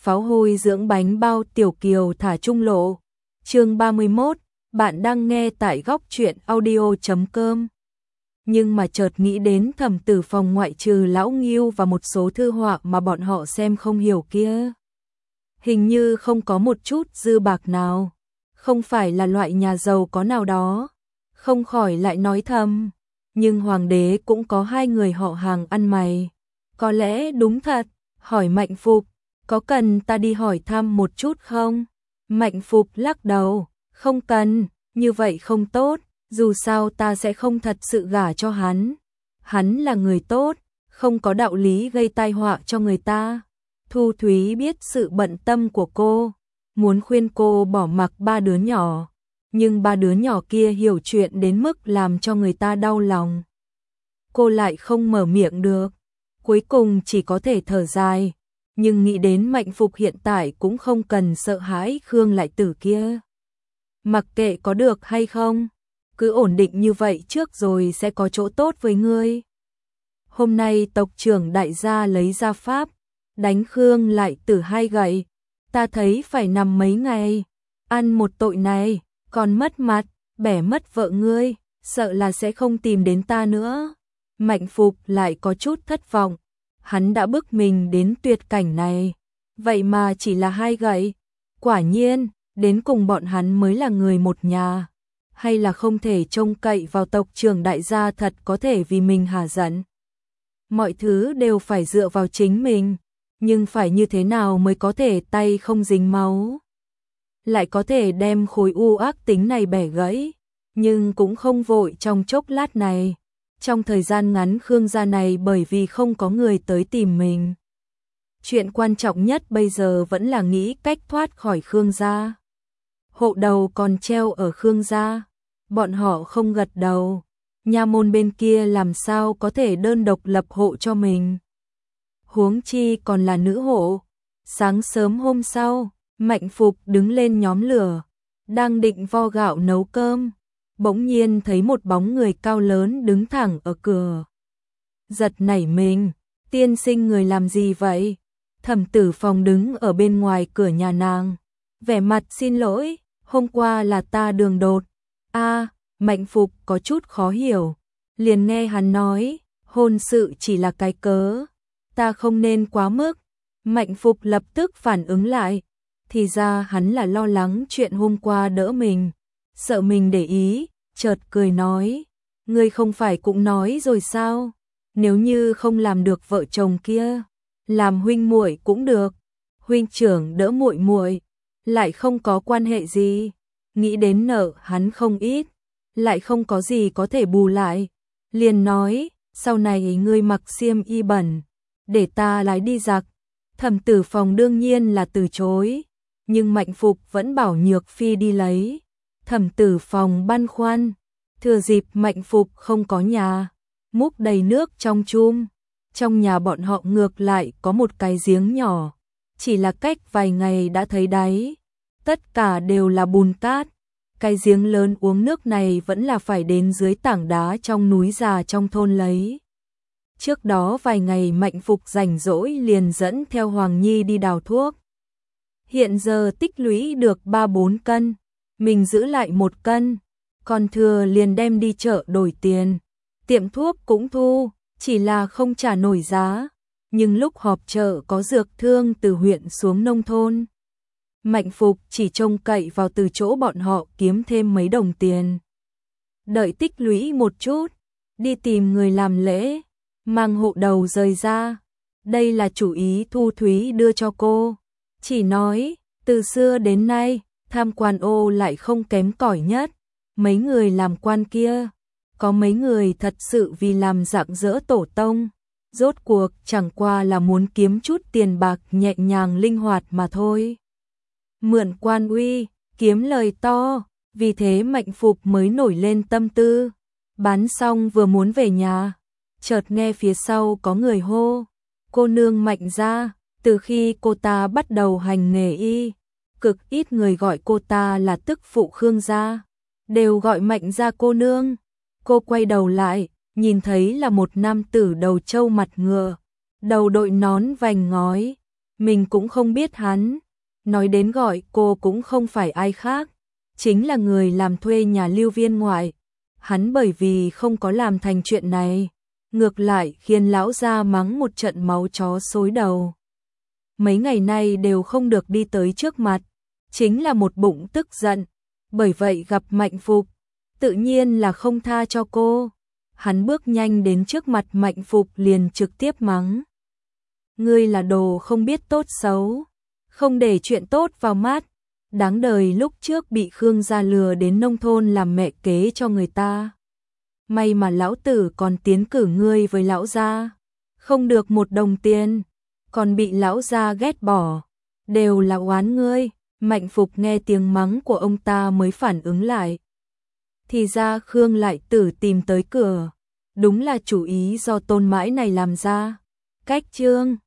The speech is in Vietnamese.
Pháo hôi dưỡng bánh bao Tiểu Kiều thả trung lộ. Chương 31, bạn đang nghe tại góc truyện audio.com. Nhưng mà chợt nghĩ đến Thẩm Tử Phòng ngoại trừ Lão Ngưu và một số thư họa mà bọn họ xem không hiểu kia. Hình như không có một chút dư bạc nào. Không phải là loại nhà giàu có nào đó. Không khỏi lại nói thầm. Nhưng hoàng đế cũng có hai người họ hàng ăn mày. Có lẽ đúng thật. Hỏi Mạnh Phục. Có cần ta đi hỏi thăm một chút không? Mạnh Phục lắc đầu. Không cần, như vậy không tốt. Dù sao ta sẽ không thật sự gả cho hắn. Hắn là người tốt, không có đạo lý gây tai họa cho người ta. Thu Thúy biết sự bận tâm của cô, muốn khuyên cô bỏ mặc ba đứa nhỏ. Nhưng ba đứa nhỏ kia hiểu chuyện đến mức làm cho người ta đau lòng. Cô lại không mở miệng được, cuối cùng chỉ có thể thở dài. Nhưng nghĩ đến Mạnh Phục hiện tại cũng không cần sợ hãi Khương Lại Tử kia. Mặc kệ có được hay không, cứ ổn định như vậy trước rồi sẽ có chỗ tốt với ngươi. Hôm nay tộc trưởng đại gia lấy ra pháp, đánh Khương Lại Tử 2 gậy. Ta thấy phải nằm mấy ngày, ăn một tội này, còn mất mặt, bẻ mất vợ ngươi, sợ là sẽ không tìm đến ta nữa. Mạnh Phục lại có chút thất vọng, hắn đã bức mình đến tuyệt cảnh này, vậy mà chỉ là 2 gậy. Quả nhiên, đến cùng bọn hắn mới là người một nhà. Hay là không thể trông cậy vào tộc trưởng đại gia thật có thể vì mình hả giận. Mọi thứ đều phải dựa vào chính mình, nhưng phải như thế nào mới có thể tay không dính máu. Lại có thể đem khối u ác tính này bẻ gãy, nhưng cũng không vội trong chốc lát này. Trong thời gian ngắn Khương gia này bởi vì không có người tới tìm mình. Chuyện quan trọng nhất bây giờ vẫn là nghĩ cách thoát khỏi Khương gia. Hộ đầu còn treo ở Khương gia, bọn họ không gật đầu, nha môn bên kia làm sao có thể đơn độc lập hộ cho mình. Huống chi còn là nữ hộ. Sáng sớm hôm sau, Mạnh Phục đứng lên nhóm lửa, đang định vo gạo nấu cơm, bỗng nhiên thấy một bóng người cao lớn đứng thẳng ở cửa. Giật nảy mình, tiên sinh người làm gì vậy? Thẩm Tử Phòng đứng ở bên ngoài cửa nhà nàng, vẻ mặt xin lỗi. Hôm qua là ta đường đột. Mạnh Phục có chút khó hiểu. Liền nghe hắn nói, hôn sự chỉ là cái cớ. Ta không nên quá mức. Mạnh Phục lập tức phản ứng lại. Thì ra hắn là lo lắng chuyện hôm qua đỡ mình. Sợ mình để ý, chợt cười nói. Ngươi không phải cũng nói rồi sao? Nếu như không làm được vợ chồng kia, làm huynh muội cũng được. Huynh trưởng đỡ muội muội lại không có quan hệ gì. Nghĩ đến nợ hắn không ít, lại không có gì có thể bù lại. Liền nói, sau này ngươi mặc xiêm y bẩn, để ta lái đi giặc. Thẩm Tử Phòng đương nhiên là từ chối, nhưng Mạnh Phục vẫn bảo Nhược Phi đi lấy. Thẩm Tử Phòng băn khoăn, thừa dịp Mạnh Phục không có nhà, múc đầy nước trong chum. Trong nhà bọn họ ngược lại có một cái giếng nhỏ, chỉ là cách vài ngày đã thấy đáy. Tất cả đều là bùn cát. Cái giếng lớn uống nước này vẫn là phải đến dưới tảng đá trong núi già trong thôn lấy. Trước đó vài ngày Mạnh Phục rảnh rỗi liền dẫn theo Hoàng Nhi đi đào thuốc. Hiện giờ tích lũy được 3-4 cân, mình giữ lại 1 cân, còn thừa liền đem đi chợ đổi tiền. Tiệm thuốc cũng thu, chỉ là không trả nổi giá. Nhưng lúc họp chợ có dược thương từ huyện xuống nông thôn. Mạnh Phục chỉ trông cậy vào từ chỗ bọn họ kiếm thêm mấy đồng tiền. Đợi tích lũy một chút, đi tìm người làm lễ, mang hộ đầu rời ra. Đây là chủ ý Thu Thúy đưa cho cô. Chỉ nói, từ xưa đến nay, tham quan ô lại không kém cỏi nhất. Mấy người làm quan kia, có mấy người thật sự vì làm rạng rỡ tổ tông. Rốt cuộc chẳng qua là muốn kiếm chút tiền bạc nhẹ nhàng linh hoạt mà thôi. Mượn quan uy, kiếm lời to, vì thế Mạnh Phục mới nổi lên tâm tư. Bán xong vừa muốn về nhà, chợt nghe phía sau có người hô. Cô nương Mạnh gia, từ khi cô ta bắt đầu hành nghề y, cực ít người gọi cô ta là tức phụ Khương gia, đều gọi Mạnh gia cô nương. Cô quay đầu lại, nhìn thấy là một nam tử đầu trâu mặt ngựa, đầu đội nón vành ngói, mình cũng không biết hắn. Nói đến gọi cô cũng không phải ai khác, chính là người làm thuê nhà Lưu Viên Ngoại. Hắn bởi vì không có làm thành chuyện này, ngược lại khiến lão gia mắng một trận máu chó xối đầu. Mấy ngày nay đều không được đi tới trước mặt, chính là một bụng tức giận, bởi vậy gặp Mạnh Phục, tự nhiên là không tha cho cô. Hắn bước nhanh đến trước mặt Mạnh Phục liền trực tiếp mắng. Ngươi là đồ không biết tốt xấu, không để chuyện tốt vào mắt, đáng đời lúc trước bị Khương gia lừa đến nông thôn làm mẹ kế cho người ta. May mà lão tử còn tiến cử ngươi với lão gia, không được một đồng tiền, còn bị lão gia ghét bỏ, đều là oán ngươi. Mạnh Phục nghe tiếng mắng của ông ta mới phản ứng lại. Thì ra Khương Lại Tử tìm tới cửa, đúng là chủ ý do Tôn Mãi này làm ra. Cách chương